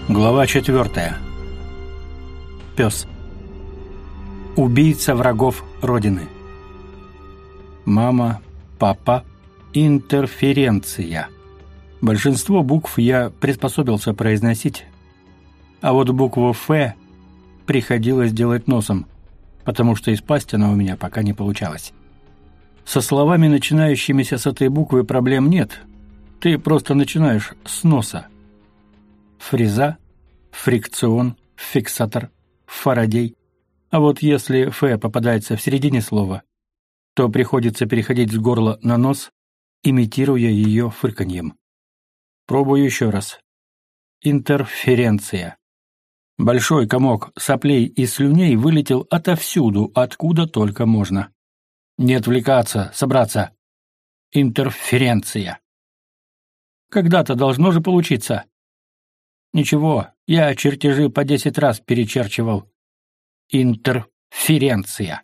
Глава 4. Пес. Убийца врагов Родины. Мама, папа, интерференция. Большинство букв я приспособился произносить, а вот букву «Ф» приходилось делать носом, потому что из пасти она у меня пока не получалась. Со словами, начинающимися с этой буквы, проблем нет. Ты просто начинаешь с носа. Фреза, фрикцион, фиксатор, Фарадей. А вот если «Ф» попадается в середине слова, то приходится переходить с горла на нос, имитируя ее фырканьем. Пробую еще раз. Интерференция. Большой комок соплей и слюней вылетел отовсюду, откуда только можно. Не отвлекаться, собраться. Интерференция. Когда-то должно же получиться. Ничего, я чертежи по 10 раз перечерчивал. Интерференция.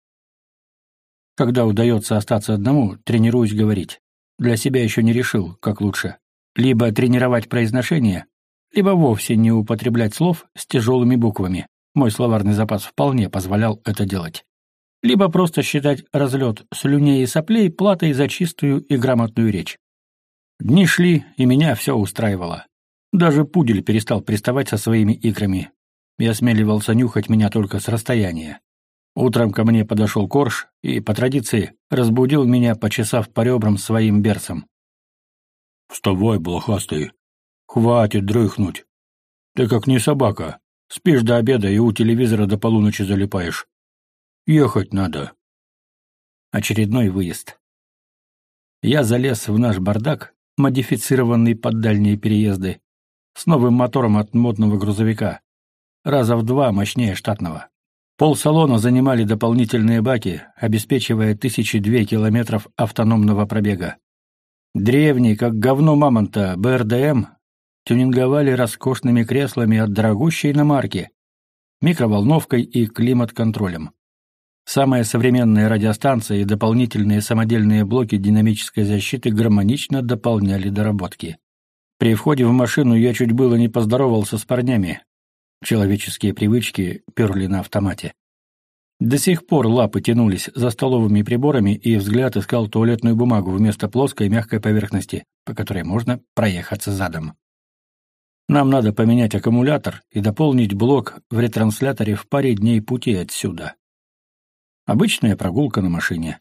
Когда удается остаться одному, тренируюсь говорить. Для себя еще не решил, как лучше. Либо тренировать произношение, либо вовсе не употреблять слов с тяжелыми буквами. Мой словарный запас вполне позволял это делать. Либо просто считать разлет слюней и соплей платой за чистую и грамотную речь. Дни шли, и меня все устраивало. Даже пудель перестал приставать со своими икрами и осмеливался нюхать меня только с расстояния. Утром ко мне подошел Корж и, по традиции, разбудил меня, почесав по ребрам своим берцем. «Вставай, блохастый! Хватит дрыхнуть! Ты как не собака, спишь до обеда и у телевизора до полуночи залипаешь. Ехать надо!» Очередной выезд. Я залез в наш бардак, модифицированный под дальние переезды, с новым мотором от модного грузовика, раза в 2 мощнее штатного. Полсалона занимали дополнительные баки, обеспечивая 1002 километров автономного пробега. Древний, как говно мамонта, БРДМ тюнинговали роскошными креслами от дорогущей иномарки, микроволновкой и климат-контролем. Самая современная радиостанция и дополнительные самодельные блоки динамической защиты гармонично дополняли доработки. При входе в машину я чуть было не поздоровался с парнями. Человеческие привычки перли на автомате. До сих пор лапы тянулись за столовыми приборами, и взгляд искал туалетную бумагу вместо плоской мягкой поверхности, по которой можно проехаться задом. Нам надо поменять аккумулятор и дополнить блок в ретрансляторе в паре дней пути отсюда. Обычная прогулка на машине.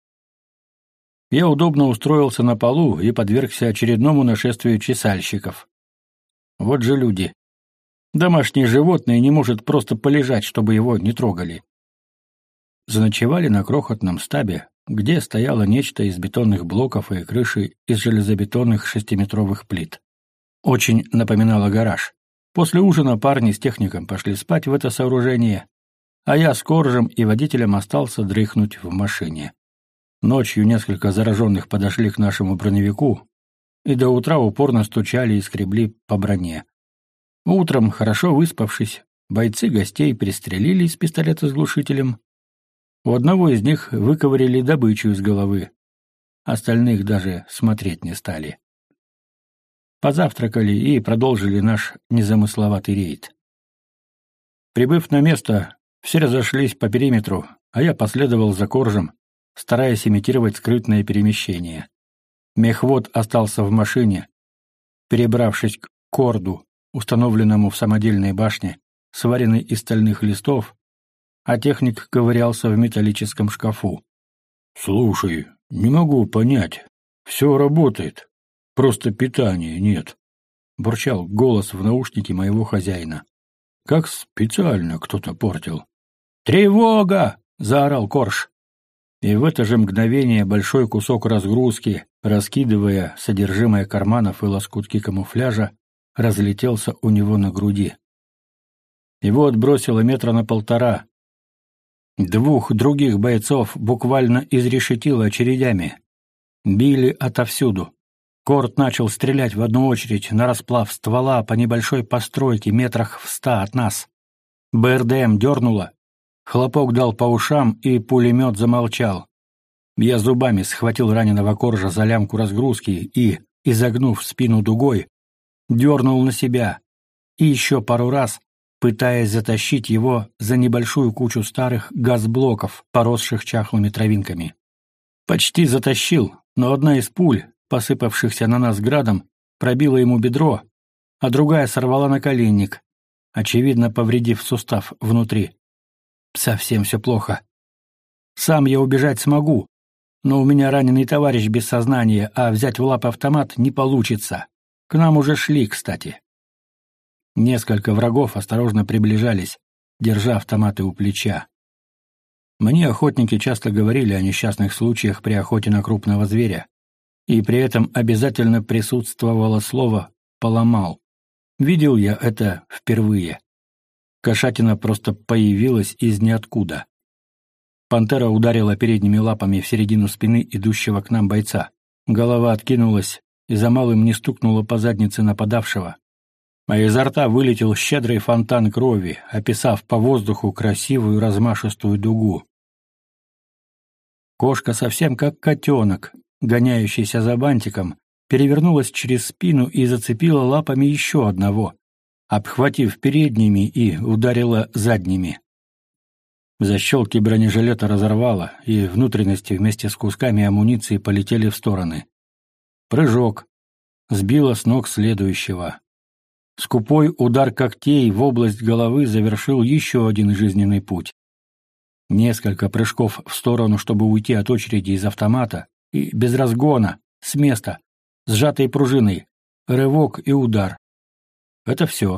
Я удобно устроился на полу и подвергся очередному нашествию чесальщиков. Вот же люди. Домашнее животное не может просто полежать, чтобы его не трогали. Заночевали на крохотном стабе, где стояло нечто из бетонных блоков и крыши из железобетонных 6-метровых плит. Очень напоминало гараж. После ужина парни с техником пошли спать в это сооружение, а я с Коржем и водителем остался дрыхнуть в машине. Ночью несколько зараженных подошли к нашему броневику и до утра упорно стучали и скребли по броне. Утром, хорошо выспавшись, бойцы гостей пристрелили из пистолета с глушителем. У одного из них выковыряли добычу из головы. Остальных даже смотреть не стали. Позавтракали и продолжили наш незамысловатый рейд. Прибыв на место, все разошлись по периметру, а я последовал за Коржем, стараясь имитировать скрытное перемещение. Мехвод остался в машине, перебравшись к корду, установленному в самодельной башне, сваренной из стальных листов, а техник ковырялся в металлическом шкафу. «Слушай, не могу понять. Все работает. Просто питания нет», — бурчал голос в наушнике моего хозяина. «Как специально кто-то портил». «Тревога!» — заорал Корж. И в это же мгновение большой кусок разгрузки, раскидывая содержимое карманов и лоскутки камуфляжа, разлетелся у него на груди. Его отбросило 1,5 метра. 2 других бойцов буквально изрешетило очередями. Били отовсюду. Корд начал стрелять в одну очередь нарасплав ствола по небольшой постройке метрах в 100 от нас. БРДМ дернуло. Хлопок дал по ушам, и пулемет замолчал. Я зубами схватил раненого Коржа за лямку разгрузки и, изогнув спину дугой, дернул на себя и еще пару раз, пытаясь затащить его за небольшую кучу старых газблоков, поросших чахлыми травинками. Почти затащил, но одна из пуль, посыпавшихся на нас градом, пробила ему бедро, а другая сорвала наколенник, очевидно, повредив сустав внутри. Совсем все плохо. Сам я убежать смогу, но у меня раненый товарищ без сознания, а взять в лапы автомат не получится. К нам уже шли, кстати. Несколько врагов осторожно приближались, держа автоматы у плеча. Мне охотники часто говорили о несчастных случаях при охоте на крупного зверя, и при этом обязательно присутствовало слово «поломал». Видел я это впервые. Кошатина просто появилась из ниоткуда. Пантера ударила передними лапами в середину спины идущего к нам бойца. Голова откинулась и за малым не стукнула по заднице нападавшего, а изо рта вылетел щедрый фонтан крови, описав по воздуху красивую размашистую дугу. Кошка, совсем как котенок, гоняющийся за бантиком, перевернулась через спину и зацепила лапами еще одного, обхватив передними и ударила задними. Защелки бронежилета разорвало, и внутренности вместе с кусками амуниции полетели в стороны. Прыжок. Сбила с ног следующего. Скупой удар когтей в область головы завершил еще один жизненный путь. Несколько прыжков в сторону, чтобы уйти от очереди из автомата, и без разгона, с места, сжатой пружиной, рывок и удар. Это все.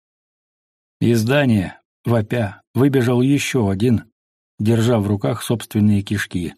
Из здания, вопя, выбежал еще один, держа в руках собственные кишки.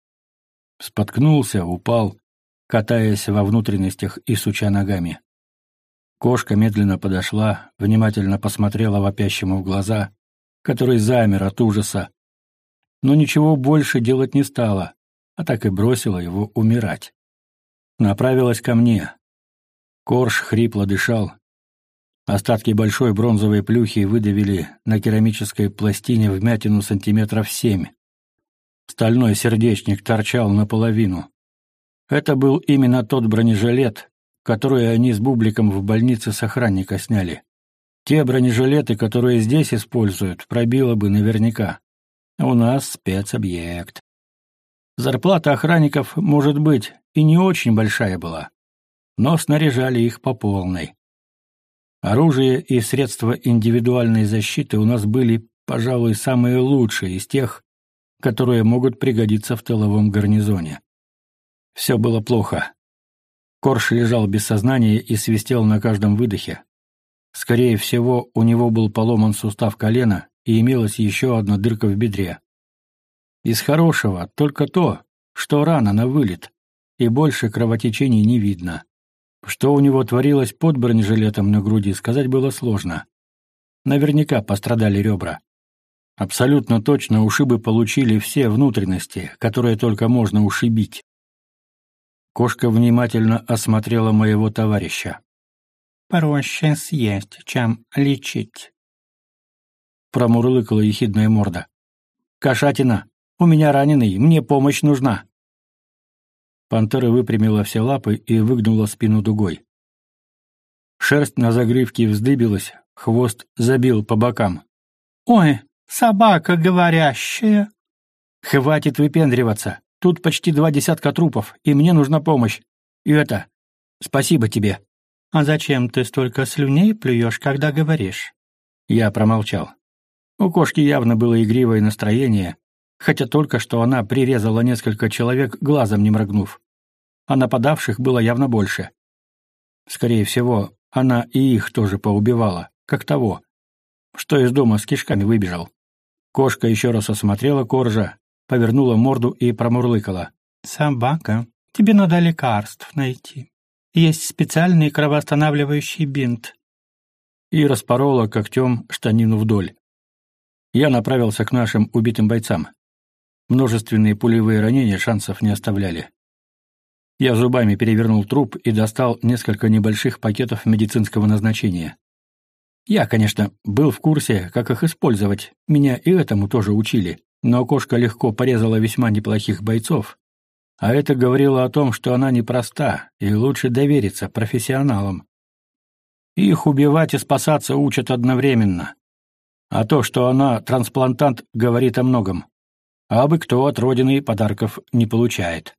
Споткнулся, упал, катаясь во внутренностях и суча ногами. Кошка медленно подошла, внимательно посмотрела вопящему в глаза, который замер от ужаса, но ничего больше делать не стала, а так и бросила его умирать. Направилась ко мне. Корж хрипло дышал. Остатки большой бронзовой плюхи выдавили на керамической пластине вмятину сантиметров 7. Стальной сердечник торчал наполовину. Это был именно тот бронежилет, которые они с Бубликом в больнице с охранника сняли. Те бронежилеты, которые здесь используют, пробило бы наверняка. У нас спецобъект. Зарплата охранников, может быть, и не очень большая была, но снаряжали их по полной. Оружие и средства индивидуальной защиты у нас были, пожалуй, самые лучшие из тех, которые могут пригодиться в тыловом гарнизоне. Все было плохо. Корж лежал без сознания и свистел на каждом выдохе. Скорее всего, у него был поломан сустав колена и имелась еще одна дырка в бедре. Из хорошего только то, что рана на вылет, и больше кровотечений не видно. Что у него творилось под бронежилетом на груди, сказать было сложно. Наверняка пострадали ребра. Абсолютно точно ушибы получили все внутренности, которые только можно ушибить. Кошка внимательно осмотрела моего товарища. «Проще съесть, чем лечить», — промурлыкала ехидная морда. «Кошатина, у меня раненый, мне помощь нужна». Пантера выпрямила все лапы и выгнула спину дугой. Шерсть на загривке вздыбилась, хвост забил по бокам. «Ой, собака говорящая!» «Хватит выпендриваться. Тут почти 2 десятка трупов, и мне нужна помощь. И это... Спасибо тебе». «А зачем ты столько слюней плюешь, когда говоришь?» Я промолчал. У кошки явно было игривое настроение, хотя только что она прирезала несколько человек, глазом не моргнув. А нападавших было явно больше. Скорее всего, она и их тоже поубивала, как того, что из дома с кишками выбежал. Кошка еще раз осмотрела Коржа, повернула морду и промурлыкала. «Собака, тебе надо лекарств найти. Есть специальный кровоостанавливающий бинт». И распорола когтем штанину вдоль. Я направился к нашим убитым бойцам. Множественные пулевые ранения шансов не оставляли. Я зубами перевернул труп и достал несколько небольших пакетов медицинского назначения. Я, конечно, был в курсе, как их использовать, меня и этому тоже учили, но кошка легко порезала весьма неплохих бойцов, а это говорило о том, что она непроста, и лучше довериться профессионалам. Их убивать и спасаться учат одновременно. А то, что она трансплантант, говорит о многом. Абы кто от родины подарков не получает.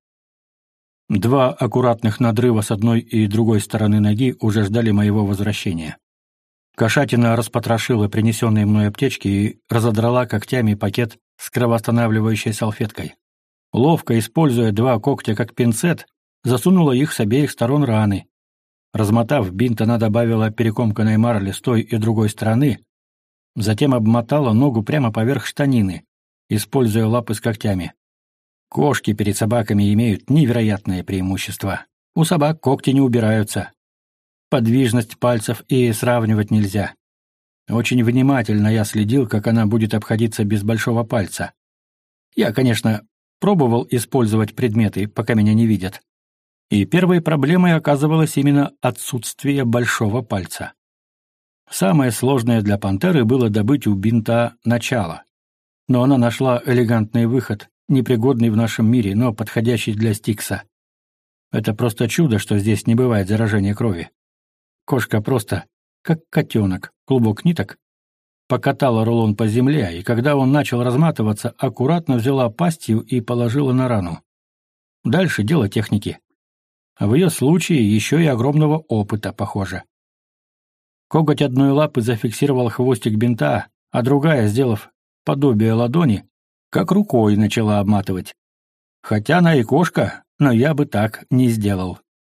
2 аккуратных надрыва с одной и другой стороны ноги уже ждали моего возвращения. Кошатина распотрошила принесенные мной аптечки и разодрала когтями пакет с кровоостанавливающей салфеткой. Ловко, используя 2 когтя как пинцет, засунула их с обеих сторон раны. Размотав бинт, она добавила перекомканной марли с той и другой стороны, затем обмотала ногу прямо поверх штанины, используя лапы с когтями. Кошки перед собаками имеют невероятное преимущество. У собак когти не убираются. Подвижность пальцев и сравнивать нельзя. Очень внимательно я следил, как она будет обходиться без большого пальца. Я, конечно, пробовал использовать предметы, пока меня не видят. И первой проблемой оказывалось именно отсутствие большого пальца. Самое сложное для пантеры было добыть у бинта начало. Но она нашла элегантный выход, непригодный в нашем мире, но подходящий для Стикса. Это просто чудо, что здесь не бывает заражения крови. Кошка просто, как котенок, клубок ниток, покатала рулон по земле, и когда он начал разматываться, аккуратно взяла пастью и положила на рану. Дальше дело техники. А в ее случае еще и огромного опыта, похоже. Коготь одной лапы зафиксировал хвостик бинта, а другая, сделав подобие ладони, как рукой начала обматывать. Хотя она и кошка, но я бы так не сделал.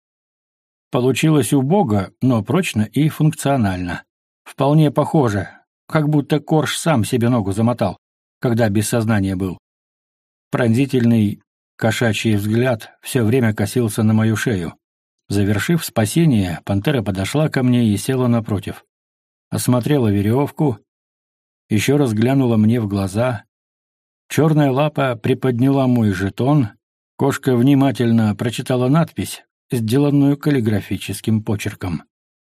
Получилось убого, но прочно и функционально. Вполне похоже, как будто корж сам себе ногу замотал, когда без сознания был. Пронзительный кошачий взгляд все время косился на мою шею. Завершив спасение, пантера подошла ко мне и села напротив. Осмотрела веревку, еще раз глянула мне в глаза. Черная лапа приподняла мой жетон, кошка внимательно прочитала надпись, сделанную каллиграфическим почерком.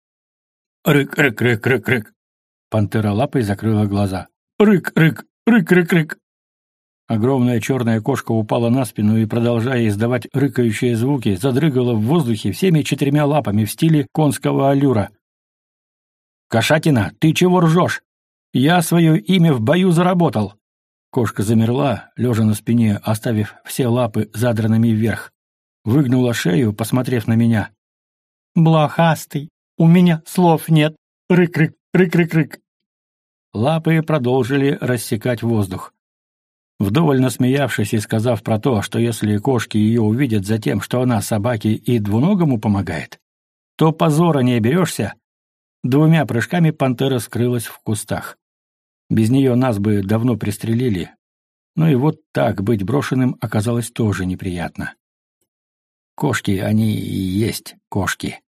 «Рык-рык-рык-рык-рык». Пантера лапой закрыла глаза. «Рык-рык, рык-рык-рык». Огромная черная кошка упала на спину и, продолжая издавать рыкающие звуки, задрыгала в воздухе всеми 4 лапами в стиле конского аллюра. «Кошатина, ты чего ржешь? Я свое имя в бою заработал!» Кошка замерла, лежа на спине, оставив все лапы задранными вверх. Выгнула шею, посмотрев на меня. «Блохастый, у меня слов нет. Рык-рык, рык-рык-рык». Лапы продолжили рассекать воздух. Вдоволь насмеявшись и сказав про то, что если кошки ее увидят за тем, что она собаке и двуногому помогает, то позора не оберешься, 2 прыжками пантера скрылась в кустах. Без нее нас бы давно пристрелили, но и вот так быть брошенным оказалось тоже неприятно. Кошки, они и есть кошки.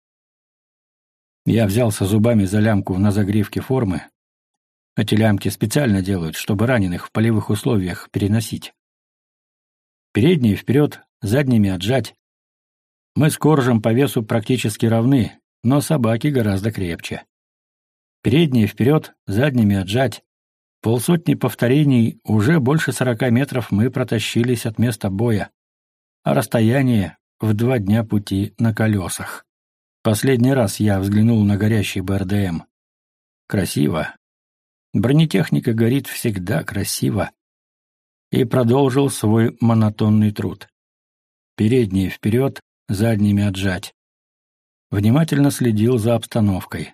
Я взялся зубами за лямку на загривке формы. Эти лямки специально делают, чтобы раненых в полевых условиях переносить. Передние вперед, задними отжать. Мы с коржем по весу практически равны, но собаки гораздо крепче. Передние вперед, задними отжать. 50 повторений, уже больше 40 метров мы протащились от места боя, а расстояние в 2 дня пути на колесах. Последний раз я взглянул на горящий БРДМ. Красиво. Бронетехника горит всегда красиво. И продолжил свой монотонный труд. Передние вперед, задними отжать. Внимательно следил за обстановкой.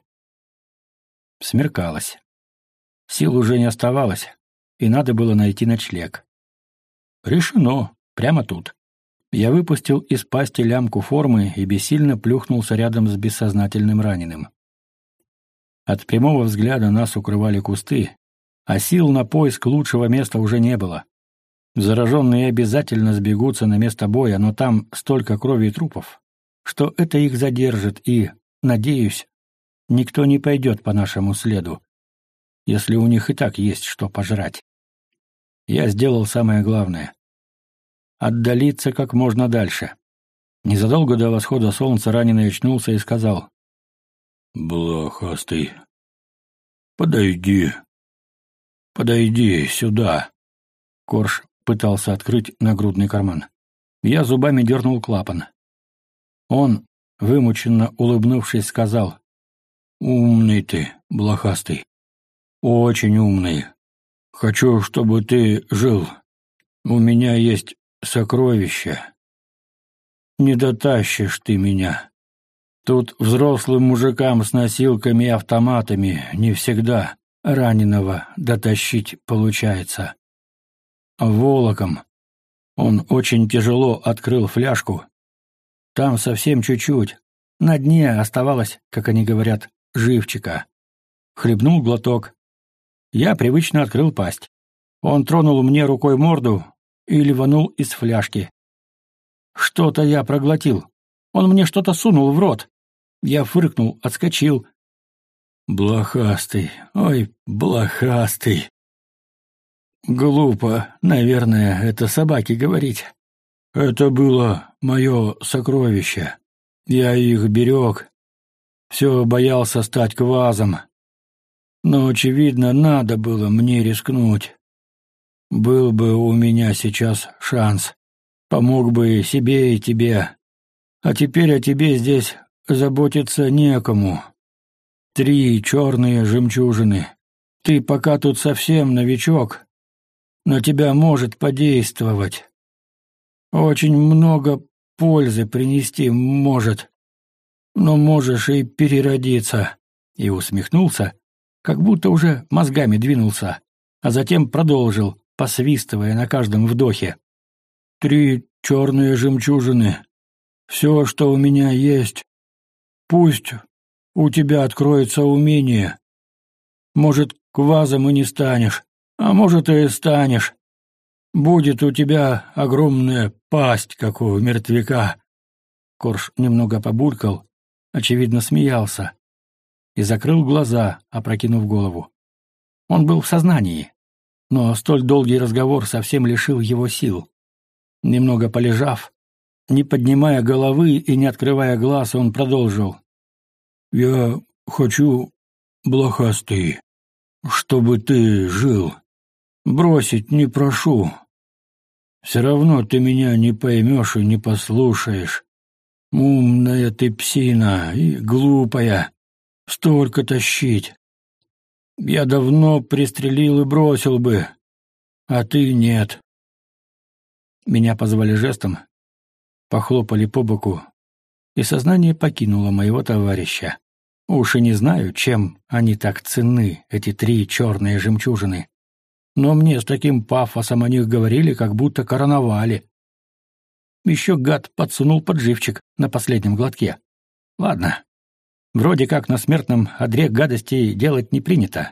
Смеркалось. Сил уже не оставалось, и надо было найти ночлег. Решено, прямо тут. Я выпустил из пасти лямку формы и бессильно плюхнулся рядом с бессознательным раненым. От прямого взгляда нас укрывали кусты, а сил на поиск лучшего места уже не было. Зараженные обязательно сбегутся на место боя, но там столько крови и трупов, что это их задержит, и, надеюсь, никто не пойдет по нашему следу, если у них и так есть что пожрать. Я сделал самое главное — отдалиться как можно дальше. Незадолго до восхода солнца раненый очнулся и сказал: «Блохастый, подойди сюда». Корж пытался открыть нагрудный карман. Я зубами дернул клапан. Он, вымученно улыбнувшись, сказал: Умный ты, блохастый. Очень умный. Хочу, чтобы ты жил. У меня есть сокровище. Не дотащишь ты меня. Тут взрослым мужикам с носилками и автоматами не всегда раненого дотащить получается. А волоком он очень тяжело открыл фляжку. Там совсем чуть-чуть. На дне оставалось, как они говорят, живчика. Хлебнул глоток. Я привычно открыл пасть. Он тронул мне рукой морду и ливанул из фляжки. Что-то я проглотил. Он мне что-то сунул в рот. Я фыркнул, отскочил. Блохастый, ой, блохастый. Глупо, наверное, это собаке говорить. Это было мое сокровище. Я их берег. Все боялся стать квазом. Но, очевидно, надо было мне рискнуть. Был бы у меня сейчас шанс. Помог бы себе и тебе. А теперь о тебе здесь заботиться некому. 3 черные жемчужины. Ты пока тут совсем новичок, на тебя может подействовать. Очень много пользы принести может, но можешь и переродиться. И усмехнулся, как будто уже мозгами двинулся, а затем продолжил, посвистывая на каждом вдохе. 3 черные жемчужины. Все, что у меня есть. Пусть у тебя откроется умение. Может, квазом и не станешь, а может, и станешь. Будет у тебя огромная пасть, как у мертвяка. Корж немного побулькал, очевидно, смеялся, и закрыл глаза, опрокинув голову. Он был в сознании, но столь долгий разговор совсем лишил его сил. Немного полежав, не поднимая головы и не открывая глаз, он продолжил. «Я хочу, блохастый, чтобы ты жил. Бросить не прошу. Все равно ты меня не поймешь и не послушаешь. Умная ты псина и глупая. Столько тащить. Я давно пристрелил и бросил бы, а ты нет». Меня позвали жестом, похлопали по боку, и сознание покинуло моего товарища. Уж и не знаю, чем они так ценны, эти 3 черные жемчужины. Но мне с таким пафосом о них говорили, как будто короновали. Еще гад подсунул подживчик на последнем глотке. Ладно, вроде как на смертном одре гадостей делать не принято.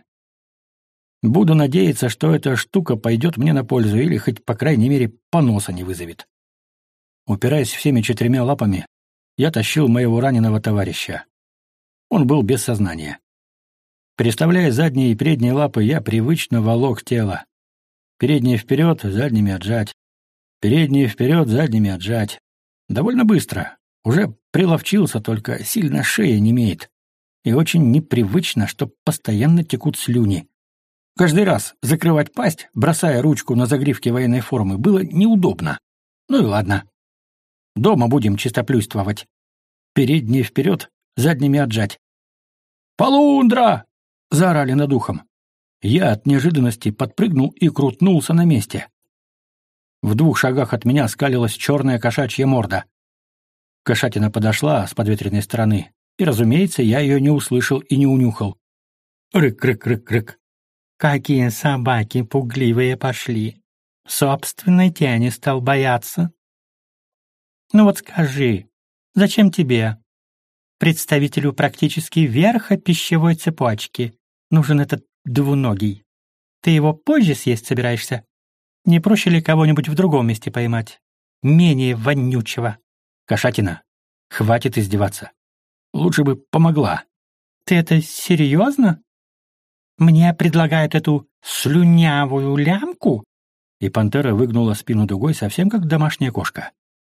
Буду надеяться, что эта штука пойдет мне на пользу или хоть, по крайней мере, поноса не вызовет. Упираясь всеми 4 лапами, я тащил моего раненого товарища. Он был без сознания. Переставляя задние и передние лапы, я привычно волок тело. Передние вперед, задними отжать. Передние вперед, задними отжать. Довольно быстро. Уже приловчился, только сильно шея немеет. И очень непривычно, что постоянно текут слюни. Каждый раз закрывать пасть, бросая ручку на загривке военной формы, было неудобно. Ну и ладно. Дома будем чистоплюйствовать. Передние вперед, задними отжать. «Полундра!» — заорали над ухом. Я от неожиданности подпрыгнул и крутнулся на месте. В 2 шагах от меня скалилась черная кошачья морда. Кошатина подошла с подветренной стороны, и, разумеется, я ее не услышал и не унюхал. Рык-рык-рык-рык. «Какие собаки пугливые пошли! Собственной тени стал бояться!» «Ну вот скажи, зачем тебе, представителю практически верха пищевой цепочки, нужен этот двуногий? Ты его позже съесть собираешься? Не проще ли кого-нибудь в другом месте поймать? Менее вонючего?» «Кошатина, хватит издеваться. Лучше бы помогла». «Ты это серьезно? Мне предлагают эту слюнявую лямку?» И пантера выгнула спину дугой, совсем как домашняя кошка.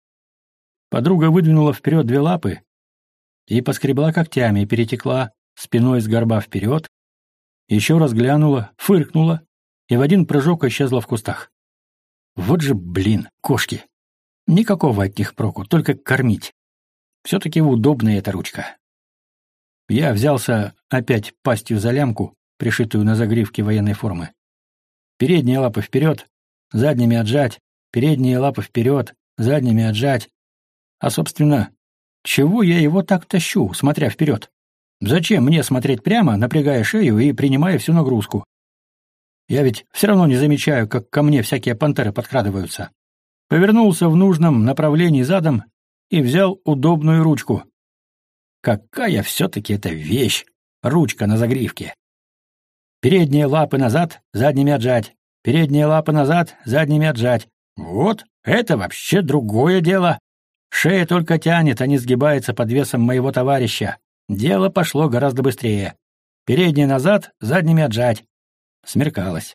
Подруга выдвинула вперед 2 лапы и поскребла когтями, перетекла спиной с горба вперед, еще раз глянула, фыркнула и в один прыжок исчезла в кустах. Вот же, блин, кошки! Никакого от них проку, только кормить. Все-таки удобная эта ручка. Я взялся опять пастью за лямку, пришитую на загривке военной формы. Передние лапы вперед, задними отжать, передние лапы вперед, задними отжать. А, собственно, чего я его так тащу, смотря вперед? Зачем мне смотреть прямо, напрягая шею и принимая всю нагрузку? Я ведь все равно не замечаю, как ко мне всякие пантеры подкрадываются. Повернулся в нужном направлении задом и взял удобную ручку. Какая все-таки это вещь! Ручка на загривке. Передние лапы назад, задними отжать. Передние лапы назад, задними отжать. Вот, это вообще другое дело. Шея только тянет, а не сгибается под весом моего товарища. Дело пошло гораздо быстрее. Передние назад, задними отжать. Смеркалось.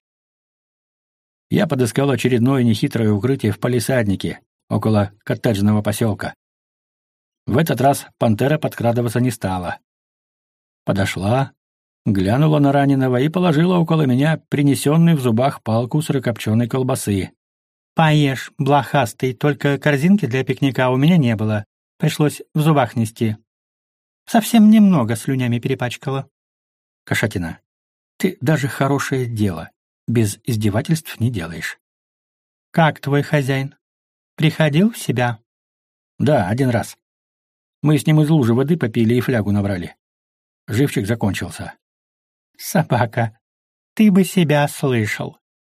Я подыскал очередное нехитрое укрытие в палисаднике, около коттеджного поселка. В этот раз пантера подкрадываться не стала. Подошла, глянула на раненого и положила около меня принесенный в зубах палку сырокопченой колбасы. «Поешь, блохастый, только корзинки для пикника у меня не было. Пришлось в зубах нести. Совсем немного слюнями перепачкала». «Кошатина, ты даже хорошее дело без издевательств не делаешь». «Как твой хозяин? Приходил в себя?» «Да, один раз. Мы с ним из лужи воды попили и флягу набрали. Живчик закончился». «Собака, ты бы себя слышал».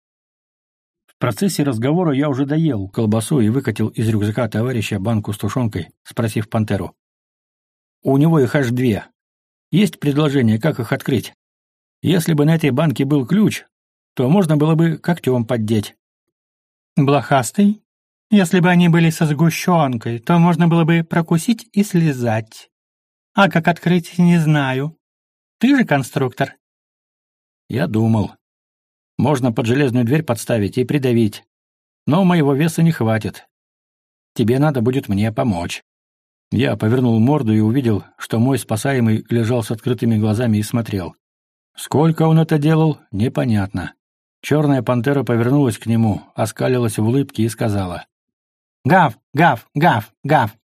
В процессе разговора я уже доел колбасу и выкатил из рюкзака товарища банку с тушенкой, спросив пантеру. «У него их аж 2. Есть предложение, как их открыть? Если бы на этой банке был ключ, то можно было бы когтем поддеть». «Блохастый? Если бы они были со сгущенкой, то можно было бы прокусить и слезать. А как открыть, не знаю. Ты же конструктор». Я думал. Можно под железную дверь подставить и придавить. Но моего веса не хватит. Тебе надо будет мне помочь. Я повернул морду и увидел, что мой спасаемый лежал с открытыми глазами и смотрел. Сколько он это делал, непонятно. Черная пантера повернулась к нему, оскалилась в улыбке и сказала: «Гав, гав, гав, гав!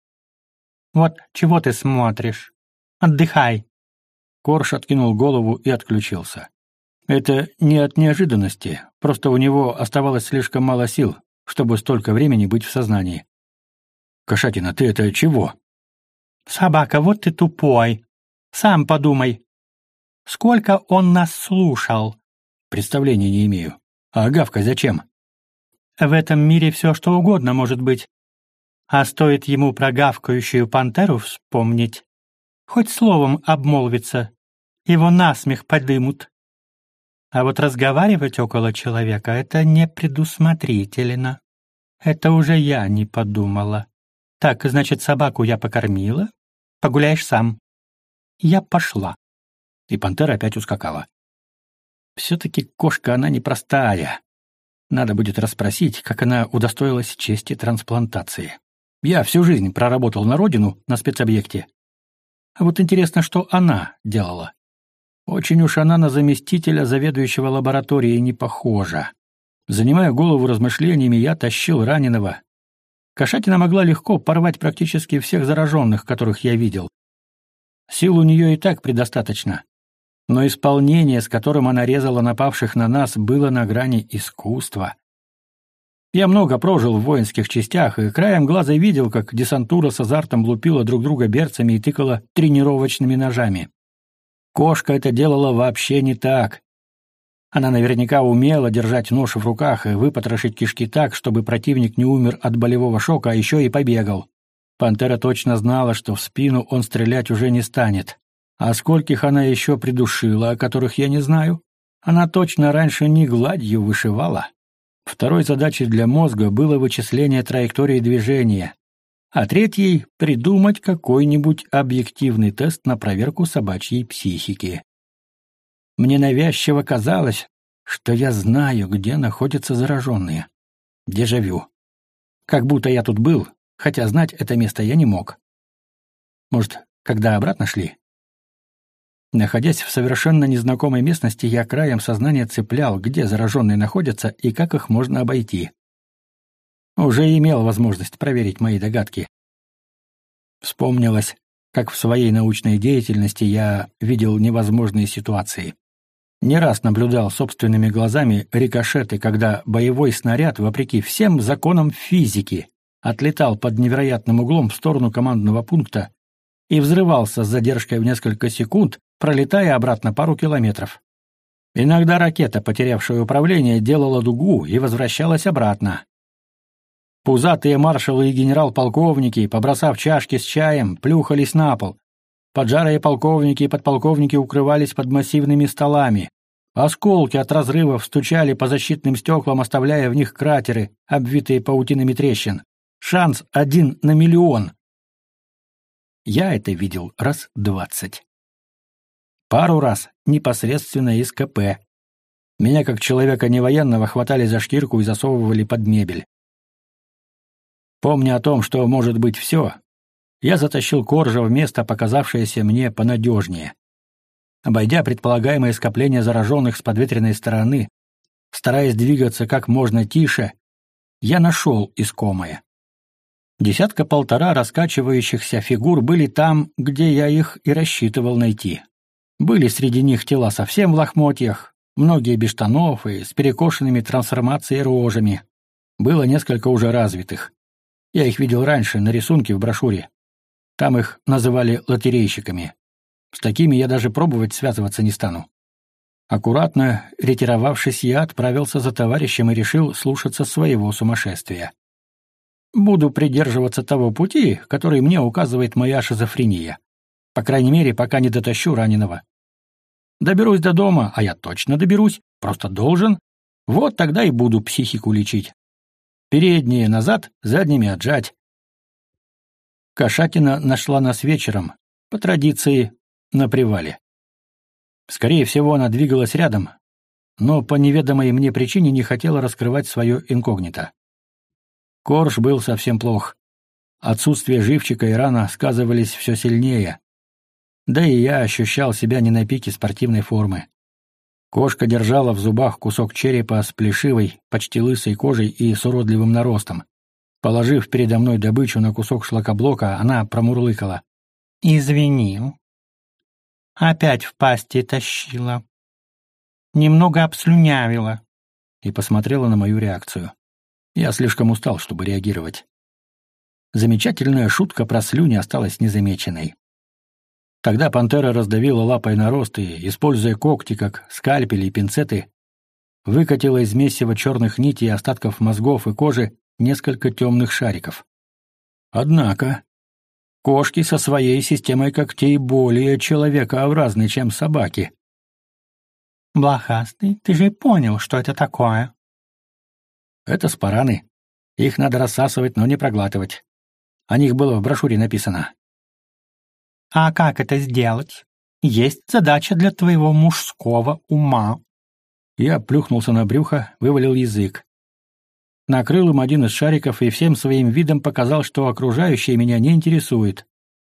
Вот чего ты смотришь? Отдыхай!» Корж откинул голову и отключился. Это не от неожиданности, просто у него оставалось слишком мало сил, чтобы столько времени быть в сознании. «Кошатина, ты это чего?» «Собака, вот ты тупой. Сам подумай. Сколько он нас слушал?» «Представления не имею. А гавкать зачем?» «В этом мире все что угодно может быть. А стоит ему про гавкающую пантеру вспомнить, хоть словом обмолвиться, его насмех подымут. А вот разговаривать около человека — это непредусмотрительно. Это уже я не подумала. Так, значит, собаку я покормила? Погуляешь сам». Я пошла. И пантера опять ускакала. Все-таки кошка она непростая. Надо будет расспросить, как она удостоилась чести трансплантации. Я всю жизнь проработал на родину, на спецобъекте. А вот интересно, что она делала. Очень уж она на заместителя заведующего лабораторией не похожа. Занимая голову размышлениями, я тащил раненого. Кошатина могла легко порвать практически всех зараженных, которых я видел. Сил у нее и так предостаточно. Но исполнение, с которым она резала напавших на нас, было на грани искусства. Я много прожил в воинских частях и краем глаза видел, как десантура с азартом лупила друг друга берцами и тыкала тренировочными ножами. Кошка это делала вообще не так. Она наверняка умела держать нож в руках и выпотрошить кишки так, чтобы противник не умер от болевого шока, а еще и побегал. Пантера точно знала, что в спину он стрелять уже не станет. А скольких она еще придушила, о которых я не знаю? Она точно раньше не гладью вышивала. Второй задачей для мозга было вычисление траектории движения, а третьей — придумать какой-нибудь объективный тест на проверку собачьей психики. Мне навязчиво казалось, что я знаю, где находятся зараженные. Дежавю. Как будто я тут был, хотя знать это место я не мог. Может, когда обратно шли? Находясь в совершенно незнакомой местности, я краем сознания цеплял, где зараженные находятся и как их можно обойти. Уже имел возможность проверить мои догадки. Вспомнилось, как в своей научной деятельности я видел невозможные ситуации. Не раз наблюдал собственными глазами рикошеты, когда боевой снаряд, вопреки всем законам физики, отлетал под невероятным углом в сторону командного пункта и взрывался с задержкой в несколько секунд, пролетая обратно пару километров. Иногда ракета, потерявшая управление, делала дугу и возвращалась обратно. Пузатые маршалы и генерал-полковники, побросав чашки с чаем, плюхались на пол. Поджарые полковники и подполковники укрывались под массивными столами. Осколки от разрывов стучали по защитным стеклам, оставляя в них кратеры, обвитые паутинами трещин. Шанс 1 на миллион. Я это видел раз 20. Пару раз непосредственно из КП. Меня, как человека невоенного, хватали за шкирку и засовывали под мебель. Помня о том, что может быть все, я затащил Коржа в место, показавшееся мне понадежнее. Обойдя предполагаемое скопление зараженных с подветренной стороны, стараясь двигаться как можно тише, я нашел искомое. 10-1.5 раскачивающихся фигур были там, где я их и рассчитывал найти. Были среди них тела совсем в лохмотьях, многие без штанов и с перекошенными трансформацией рожами. Было несколько уже развитых. Я их видел раньше на рисунке в брошюре. Там их называли лотерейщиками. С такими я даже пробовать связываться не стану. Аккуратно ретировавшись, я отправился за товарищем и решил слушаться своего сумасшествия. Буду придерживаться того пути, который мне указывает моя шизофрения. По крайней мере, пока не дотащу раненого. Доберусь до дома, а я точно доберусь, просто должен. Вот тогда и буду психику лечить. Передние назад, задними отжать. Кошатина нашла нас вечером, по традиции, на привале. Скорее всего, она двигалась рядом, но по неведомой мне причине не хотела раскрывать свое инкогнито. Корж был совсем плох. Отсутствие живчика и рана сказывались все сильнее. Да и я ощущал себя не на пике спортивной формы. Кошка держала в зубах кусок черепа с плешивой, почти лысой кожей и с уродливым наростом. Положив передо мной добычу на кусок шлакоблока, она промурлыкала: «Извини. Опять в пасти тащила. Немного обслюнявила». И посмотрела на мою реакцию. Я слишком устал, чтобы реагировать. Замечательная шутка про слюни осталась незамеченной. Тогда пантера раздавила лапой нарост и, используя когти как скальпели и пинцеты, выкатила из месива черных нитей и остатков мозгов и кожи несколько темных шариков. Однако кошки со своей системой когтей более человекообразны, чем собаки. «Блохастый, ты же понял, что это такое?» «Это спараны. Их надо рассасывать, но не проглатывать. О них было в брошюре написано». «А как это сделать? Есть задача для твоего мужского ума». Я плюхнулся на брюхо, вывалил язык. Накрыл им один из шариков и всем своим видом показал, что окружающее меня не интересует.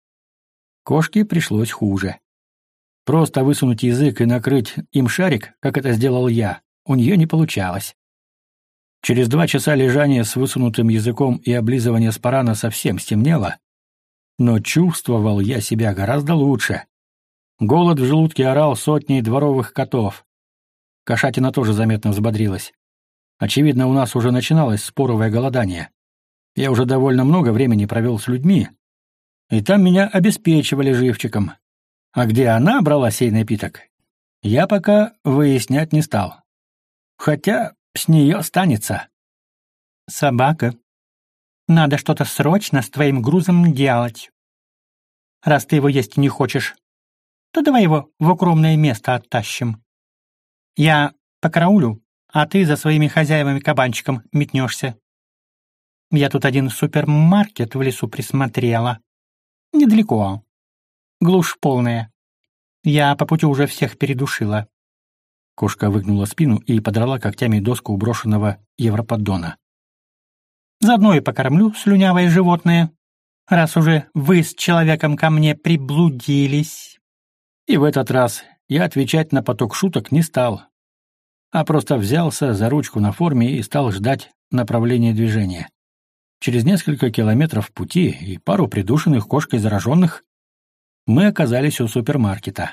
Кошке пришлось хуже. Просто высунуть язык и накрыть им шарик, как это сделал я, у нее не получалось. Через 2 часа лежания с высунутым языком и облизывания спарана совсем стемнело, но чувствовал я себя гораздо лучше. Голод в желудке орал сотней дворовых котов. Кошатина тоже заметно взбодрилась. Очевидно, у нас уже начиналось споровое голодание. Я уже довольно много времени провел с людьми, и там меня обеспечивали живчиком. А где она брала сей напиток, я пока выяснять не стал. Хотя с нее станется. «Собака, надо что-то срочно с твоим грузом делать. Раз ты его есть не хочешь, то давай его в укромное место оттащим. Я покараулю, а ты за своими хозяевами-кабанчиком метнешься. Я тут один супермаркет в лесу присмотрела. Недалеко. Глушь полная. Я по пути уже всех передушила». Кошка выгнула спину и подрала когтями доску у брошенного европоддона. «Заодно и покормлю слюнявое животное, раз уже вы с человеком ко мне приблудились». И в этот раз я отвечать на поток шуток не стал, а просто взялся за ручку на форме и стал ждать направления движения. Через несколько километров пути и пару придушенных кошкой зараженных мы оказались у супермаркета.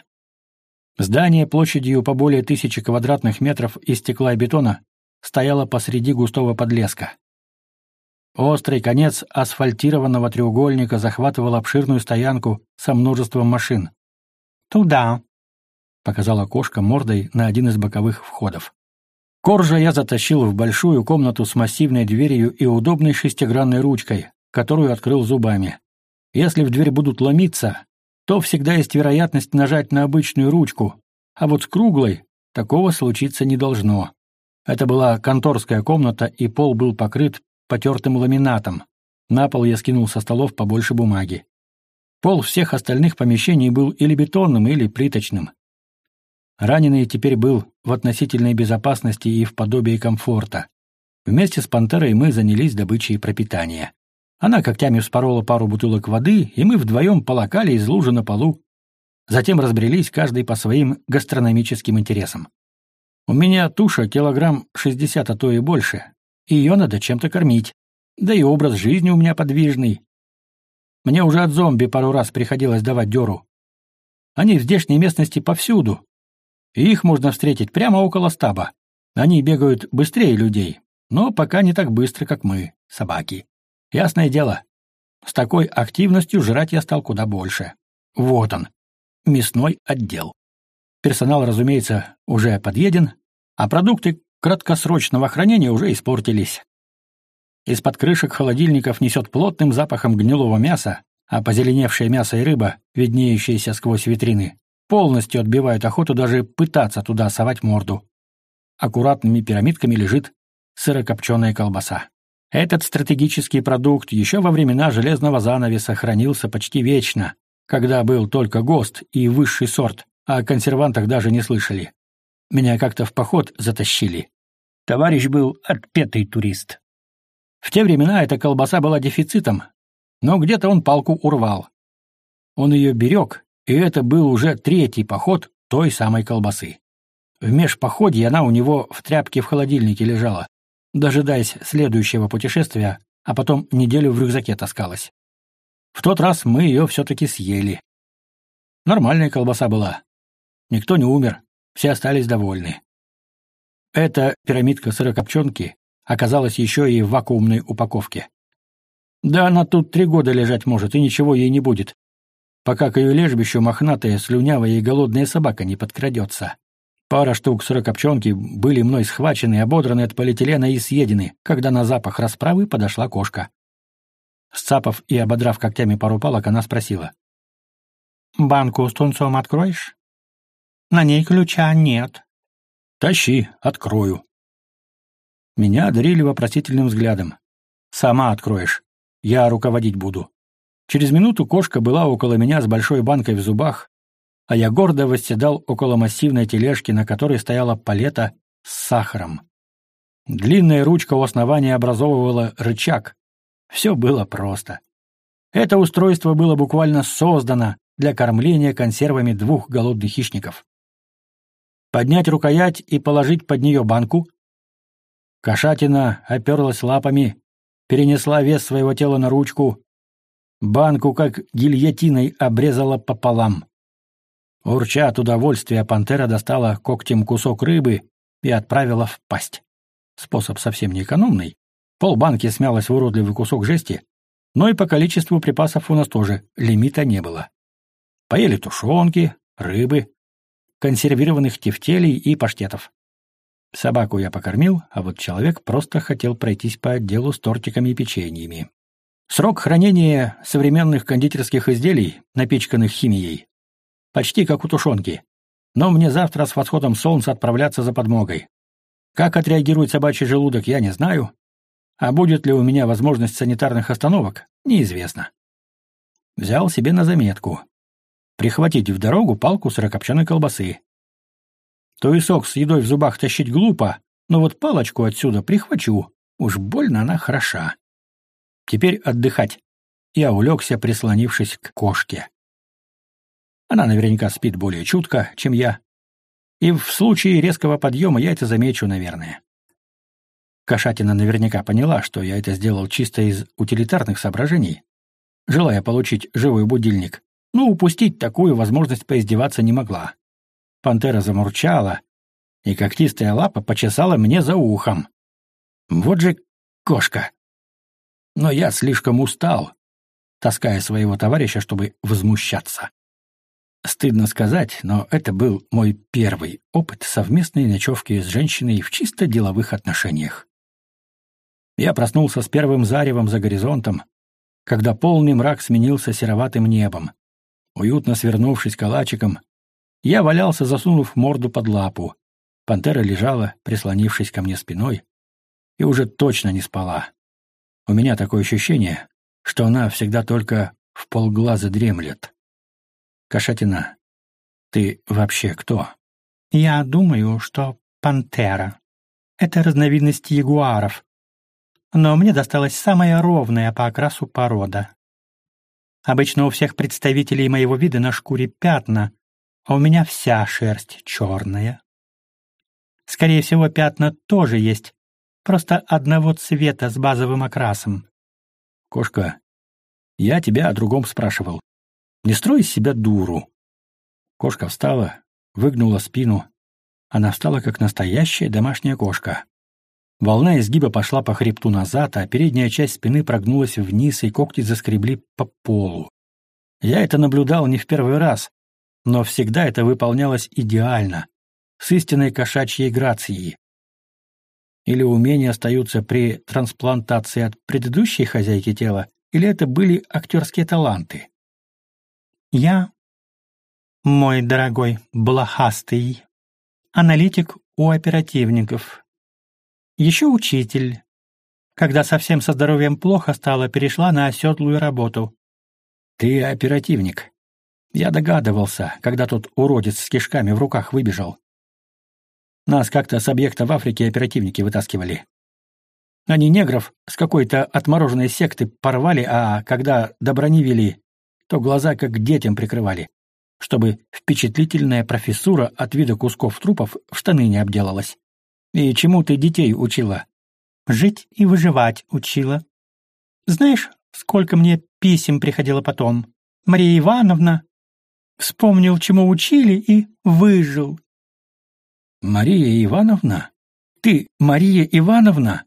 Здание площадью по более 1000 квадратных метров из стекла и бетона стояло посреди густого подлеска. Острый конец асфальтированного треугольника захватывал обширную стоянку со множеством машин. «Туда», — показала кошка мордой на один из боковых входов. Коржа я затащил в большую комнату с массивной дверью и удобной шестигранной ручкой, которую открыл зубами. Если в дверь будут ломиться, то всегда есть вероятность нажать на обычную ручку, а вот с круглой такого случиться не должно. Это была конторская комната, и пол был покрыт потертым ламинатом. На пол я скинул со столов побольше бумаги. Пол всех остальных помещений был или бетонным, или плиточным. Раненый теперь был в относительной безопасности и в подобии комфорта. Вместе с «Пантерой» мы занялись добычей пропитания. Она когтями вспорола пару бутылок воды, и мы вдвоем полакали из лужи на полу. Затем разбрелись каждый по своим гастрономическим интересам. У меня туша килограмм 60, а то и больше. Ее надо чем-то кормить. Да и образ жизни у меня подвижный. Мне уже от зомби пару раз приходилось давать дёру. Они в здешней местности повсюду. И их можно встретить прямо около стаба. Они бегают быстрее людей, но пока не так быстро, как мы, собаки. Ясное дело, с такой активностью жрать я стал куда больше. Вот он, мясной отдел. Персонал, разумеется, уже подъеден, а продукты краткосрочного хранения уже испортились. Из-под крышек холодильников несет плотным запахом гнилого мяса, а позеленевшее мясо и рыба, виднеющиеся сквозь витрины, полностью отбивают охоту даже пытаться туда совать морду. Аккуратными пирамидками лежит сырокопченая колбаса. Этот стратегический продукт еще во времена железного занавеса хранился почти вечно, когда был только ГОСТ и высший сорт, а о консервантах даже не слышали. Меня как-то в поход затащили. Товарищ был отпетый турист. В те времена эта колбаса была дефицитом, но где-то он палку урвал. Он ее берег, и это был уже 3-й поход той самой колбасы. В межпоходе она у него в тряпке в холодильнике лежала, дожидаясь следующего путешествия, а потом неделю в рюкзаке таскалась. В тот раз мы ее все-таки съели. Нормальная колбаса была. Никто не умер, все остались довольны. Эта пирамидка сырокопченки оказалась еще и в вакуумной упаковке. Да она тут 3 года лежать может, и ничего ей не будет, пока к ее лежбищу мохнатая, слюнявая и голодная собака не подкрадется. Пара штук сырокопченки были мной схвачены, ободраны от полиэтилена и съедены, когда на запах расправы подошла кошка. Сцапав и ободрав когтями пару палок, она спросила. «Банку с тунцом откроешь? На ней ключа нет». «Тащи, открою». Меня одарили вопросительным взглядом. «Сама откроешь. Я руководить буду». Через минуту кошка была около меня с большой банкой в зубах, а я гордо восседал около массивной тележки, на которой стояла палета с сахаром. Длинная ручка у основания образовывала рычаг. Все было просто. Это устройство было буквально создано для кормления консервами 2 голодных хищников. Поднять рукоять и положить под нее банку. Кошатина оперлась лапами, перенесла вес своего тела на ручку. Банку, как гильотиной, обрезала пополам. Урча от удовольствия, пантера достала когтем кусок рыбы и отправила в пасть. Способ совсем не экономный. Полбанки смялась в уродливый кусок жести, но и по количеству припасов у нас тоже лимита не было. Поели тушенки, рыбы, консервированных тефтелей и паштетов. Собаку я покормил, а вот человек просто хотел пройтись по отделу с тортиками и печеньями. Срок хранения современных кондитерских изделий, напичканных химией, почти как у тушенки. Но мне завтра с восходом солнца отправляться за подмогой. Как отреагирует собачий желудок, я не знаю. А будет ли у меня возможность санитарных остановок, неизвестно. Взял себе на заметку. Прихватить в дорогу палку сырокопченой колбасы. Туесок с едой в зубах тащить глупо, но вот палочку отсюда прихвачу. Уж больно она хороша. Теперь отдыхать. Я улегся, прислонившись к кошке. Она наверняка спит более чутко, чем я. И в случае резкого подъема я это замечу, наверное. Кошатина наверняка поняла, что я это сделал чисто из утилитарных соображений, желая получить живой будильник, но упустить такую возможность поиздеваться не могла. Пантера замурчала, и когтистая лапа почесала мне за ухом. Вот же кошка! Но я слишком устал, таская своего товарища, чтобы возмущаться. Стыдно сказать, но это был мой первый опыт совместной ночевки с женщиной в чисто деловых отношениях. Я проснулся с первым заревом за горизонтом, когда полный мрак сменился сероватым небом. Уютно свернувшись калачиком, я валялся, засунув морду под лапу. Пантера лежала, прислонившись ко мне спиной, и уже точно не спала. У меня такое ощущение, что она всегда только вполглаза дремлет. Кошатина, ты вообще кто? Я думаю, что пантера. Это разновидность ягуаров. Но мне досталась самая ровная по окрасу порода. Обычно у всех представителей моего вида на шкуре пятна, а у меня вся шерсть черная. Скорее всего, пятна тоже есть, просто одного цвета с базовым окрасом. Кошка, я тебя о другом спрашивал. Не строй из себя дуру. Кошка встала, выгнула спину. Она встала, как настоящая домашняя кошка. Волна изгиба пошла по хребту назад, а передняя часть спины прогнулась вниз, и когти заскребли по полу. Я это наблюдал не в первый раз, но всегда это выполнялось идеально, с истинной кошачьей грацией. Или умения остаются при трансплантации от предыдущей хозяйки тела, или это были актерские таланты. Я, мой дорогой блохастый, аналитик у оперативников. Еще учитель. Когда совсем со здоровьем плохо стало, перешла на оседлую работу. Ты оперативник. Я догадывался, когда тот уродец с кишками в руках выбежал. Нас как-то с объекта в Африке оперативники вытаскивали. Они негров с какой-то отмороженной секты порвали, а когда до брони вели, то глаза как детям прикрывали, чтобы впечатлительная профессура от вида кусков трупов в штаны не обделалась. И чему ты детей учила? Жить и выживать учила. Знаешь, сколько мне писем приходило потом? Мария Ивановна. Вспомнил, чему учили, и выжил. Мария Ивановна? Ты Мария Ивановна?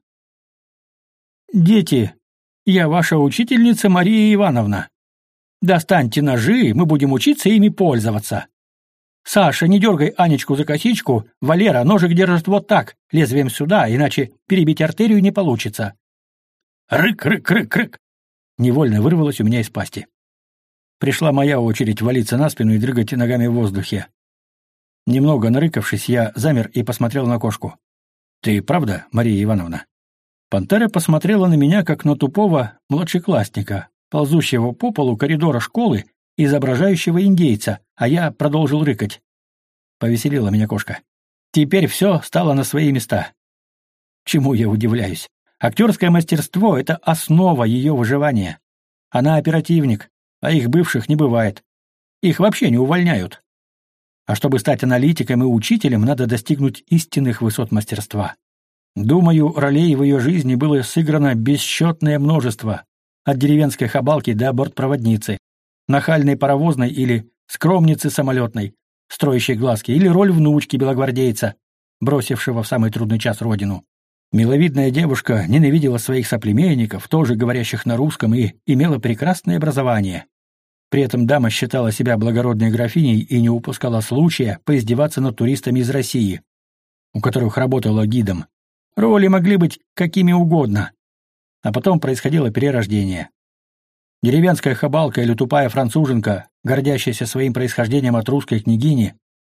Дети, я ваша учительница Мария Ивановна. Достаньте ножи, мы будем учиться ими пользоваться. Саша, не дергай Анечку за косичку. Валера, ножик держит вот так, лезвием сюда, иначе перебить артерию не получится. Рык-рык-рык-рык. Невольно вырвалось у меня из пасти. Пришла моя очередь валиться на спину и дрыгать ногами в воздухе. Немного нарыкавшись, я замер и посмотрел на кошку. «Ты правда, Мария Ивановна?» Пантера посмотрела на меня, как на тупого младшеклассника, ползущего по полу коридора школы, изображающего индейца, а я продолжил рыкать. Повеселила меня кошка. Теперь все стало на свои места. Чему я удивляюсь? Актерское мастерство — это основа ее выживания. Она оперативник, а их бывших не бывает. Их вообще не увольняют. А чтобы стать аналитиком и учителем, надо достигнуть истинных высот мастерства. Думаю, ролей в ее жизни было сыграно бесчетное множество, от деревенской хабалки до бортпроводницы, нахальной паровозной или скромницы самолетной, строящей глазки, или роль внучки белогвардейца, бросившего в самый трудный час родину. Миловидная девушка ненавидела своих соплеменников, тоже говорящих на русском, и имела прекрасное образование. При этом дама считала себя благородной графиней и не упускала случая поиздеваться над туристами из России, у которых работала гидом. Роли могли быть какими угодно. А потом происходило перерождение. Деревенская хабалка или тупая француженка, гордящаяся своим происхождением от русской княгини,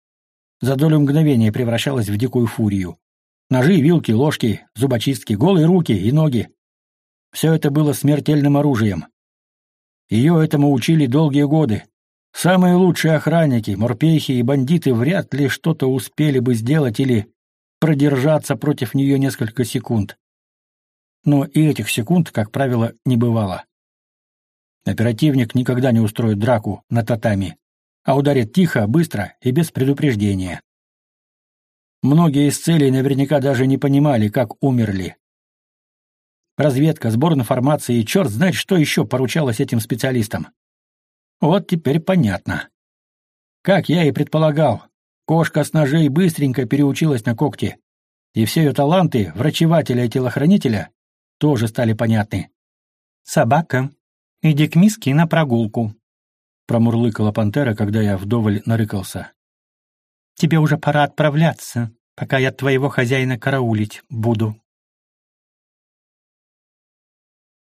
за долю мгновения превращалась в дикую фурию. Ножи, вилки, ложки, зубочистки, голые руки и ноги — все это было смертельным оружием. Ее этому учили долгие годы. Самые лучшие охранники, морпехи и бандиты вряд ли что-то успели бы сделать или продержаться против нее несколько секунд. Но и этих секунд, как правило, не бывало. Оперативник никогда не устроит драку на татами, а ударит тихо, быстро и без предупреждения. Многие из целей наверняка даже не понимали, как умерли. Разведка, сбор информации и черт знает, что еще поручалось этим специалистам. Вот теперь понятно. Как я и предполагал, кошка с ножей быстренько переучилась на когти, и все ее таланты врачевателя и телохранителя тоже стали понятны. «Собака, иди к миске на прогулку», — промурлыкала пантера, когда я вдоволь нарыкался. «Тебе уже пора отправляться, пока я твоего хозяина караулить буду».